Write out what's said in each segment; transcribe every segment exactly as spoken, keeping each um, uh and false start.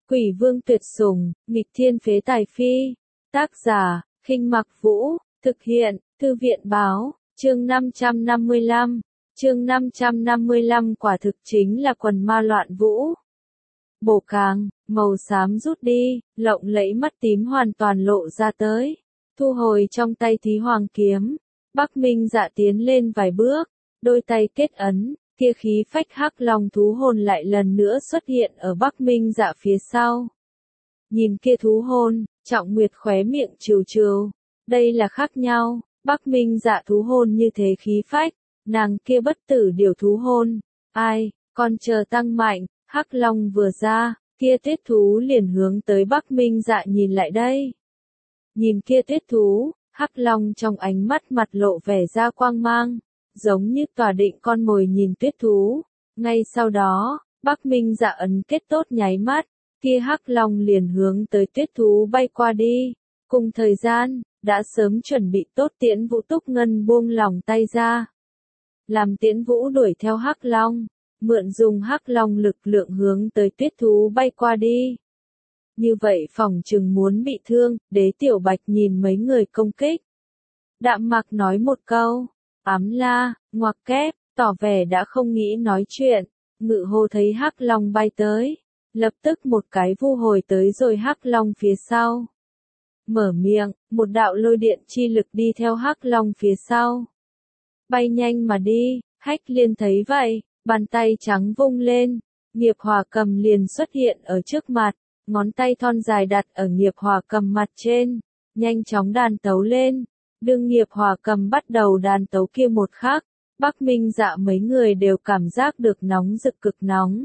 Quỷ vương tuyệt sủng, nghịch thiên phế tài phi. Tác giả, Khinh Mặc Vũ, thực hiện, Thư viện báo, chương năm trăm năm mươi lăm. Chương năm trăm năm mươi lăm quả thực chính là quần ma loạn vũ. Bổ càng, màu xám rút đi, lộng lẫy mắt tím hoàn toàn lộ ra tới. Thu hồi trong tay Thí Hoàng kiếm, Bắc Minh Dạ tiến lên vài bước, đôi tay kết ấn, kia khí phách hắc long thú hồn lại lần nữa xuất hiện ở Bắc Minh Dạ phía sau. Nhìn kia thú hồn, Trọng Nguyệt khóe miệng trừ trừ, đây là khác nhau, Bắc Minh Dạ thú hồn như thế khí phách, nàng kia bất tử điều thú hồn, ai, còn chờ tăng mạnh, hắc long vừa ra, kia tuyết thú liền hướng tới Bắc Minh Dạ nhìn lại đây. Nhìn kia tuyết thú, hắc long trong ánh mắt mặt lộ vẻ ra quang mang, giống như tỏa định con mồi nhìn tuyết thú. Ngay sau đó, Bắc Minh Dạ ấn kết tốt nháy mắt, kia hắc long liền hướng tới tuyết thú bay qua đi. Cùng thời gian, đã sớm chuẩn bị tốt Tiễn Vũ Túc Ngân buông lòng tay ra. Làm Tiễn Vũ đuổi theo hắc long, mượn dùng hắc long lực lượng hướng tới tuyết thú bay qua đi. Như vậy phỏng chừng muốn bị thương, Đế Tiểu Bạch nhìn mấy người công kích. Đạm Mạc nói một câu, ám la, ngoặc kép, tỏ vẻ đã không nghĩ nói chuyện. Ngự Hô thấy hắc long bay tới, lập tức một cái vu hồi tới rồi hắc long phía sau. Mở miệng, một đạo lôi điện chi lực đi theo hắc long phía sau. Bay nhanh mà đi, Hách Liên thấy vậy, bàn tay trắng vung lên, nghiệp hỏa cầm liền xuất hiện ở trước mặt, ngón tay thon dài đặt ở nghiệp hỏa cầm mặt trên, nhanh chóng đàn tấu lên. Đương nghiệp hỏa cầm bắt đầu đàn tấu kia một khắc, Bắc Minh Dạ mấy người đều cảm giác được nóng rực cực nóng.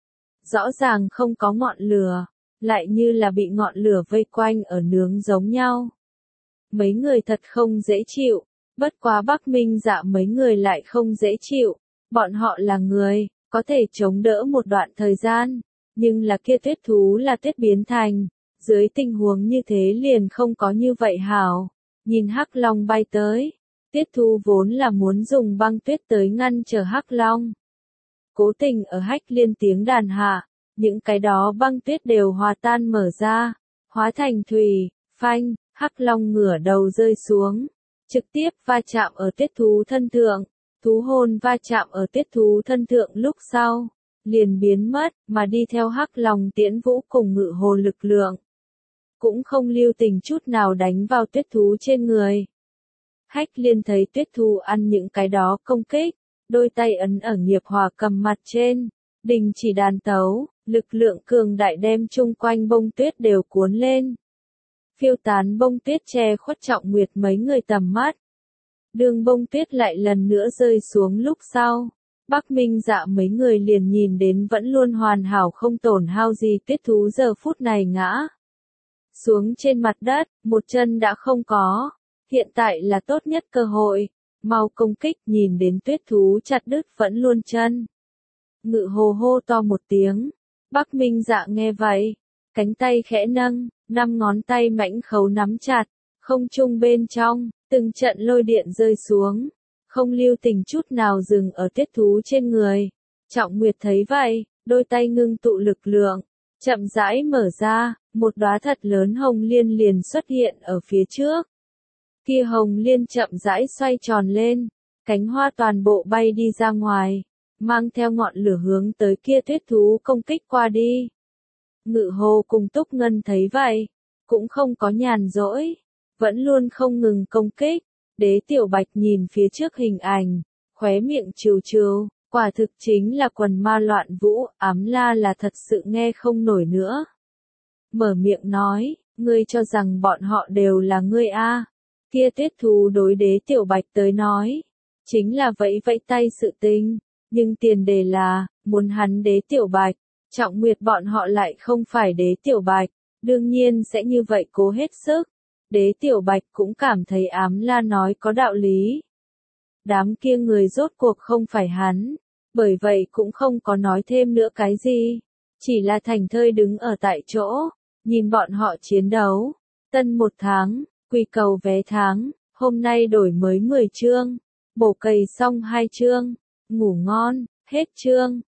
Rõ ràng không có ngọn lửa, lại như là bị ngọn lửa vây quanh ở nướng giống nhau. Mấy người thật không dễ chịu, bất quá Bắc Minh Dạ mấy người lại không dễ chịu, bọn họ là người, có thể chống đỡ một đoạn thời gian, nhưng là kia tuyết thú là tuyết biến thành, dưới tình huống như thế liền không có như vậy hảo. Nhìn hắc long bay tới, tuyết thú vốn là muốn dùng băng tuyết tới ngăn trở hắc long. Cố tình ở Hách Liên tiếng đàn hạ, những cái đó băng tuyết đều hòa tan mở ra, hóa thành thủy, phanh, hắc long ngửa đầu rơi xuống, trực tiếp va chạm ở tuyết thú thân thượng, thú hồn va chạm ở tuyết thú thân thượng lúc sau, liền biến mất, mà đi theo hắc long Tiễn Vũ cùng Ngự Hồ lực lượng. Cũng không lưu tình chút nào đánh vào tuyết thú trên người. Hách Liên thấy tuyết thú ăn những cái đó công kích, đôi tay ấn ở nghiệp hỏa cầm mặt trên, đình chỉ đàn tấu, lực lượng cường đại đem chung quanh bông tuyết đều cuốn lên. Phiêu tán bông tuyết che khuất Trọng Nguyệt mấy người tầm mắt. Đường bông tuyết lại lần nữa rơi xuống lúc sau, Bắc Minh Dạ mấy người liền nhìn đến vẫn luôn hoàn hảo không tổn hao gì tuyết thú giờ phút này ngã xuống trên mặt đất, một chân đã không có. Hiện tại là tốt nhất cơ hội, mau công kích. Nhìn đến tuyết thú chặt đứt vẫn luôn chân, Ngự Hồ hô to một tiếng. Bắc Minh Dạ nghe vậy, cánh tay khẽ nâng, năm ngón tay mãnh khấu nắm chặt, không trung bên trong, từng trận lôi điện rơi xuống, không lưu tình chút nào dừng ở tuyết thú trên người. Trọng Nguyệt thấy vậy, đôi tay ngưng tụ lực lượng, chậm rãi mở ra, một đóa thật lớn hồng liên liền xuất hiện ở phía trước. Kia hồng liên chậm rãi xoay tròn lên, cánh hoa toàn bộ bay đi ra ngoài, mang theo ngọn lửa hướng tới kia tuyết thú công kích qua đi. Ngự Hồ cùng Túc Ngân thấy vậy, cũng không có nhàn rỗi, vẫn luôn không ngừng công kích. Đế Tiểu Bạch nhìn phía trước hình ảnh, khóe miệng trừ trừ, quả thực chính là quần ma loạn vũ. Ám la là thật sự nghe không nổi nữa. Mở miệng nói, ngươi cho rằng bọn họ đều là ngươi a? Kia tuyết thú đối Đế Tiểu Bạch tới nói, chính là vẫy vẫy tay sự tình, nhưng tiền đề là, muốn hắn Đế Tiểu Bạch, Trọng Nguyệt bọn họ lại không phải Đế Tiểu Bạch, đương nhiên sẽ như vậy cố hết sức. Đế Tiểu Bạch cũng cảm thấy ám la nói có đạo lý. Đám kia người rốt cuộc không phải hắn, bởi vậy cũng không có nói thêm nữa cái gì, chỉ là thành thơi đứng ở tại chỗ, nhìn bọn họ chiến đấu. Tân một tháng, quy cầu vé tháng, hôm nay đổi mới mười chương, bổ cày xong hai chương, ngủ ngon, hết chương.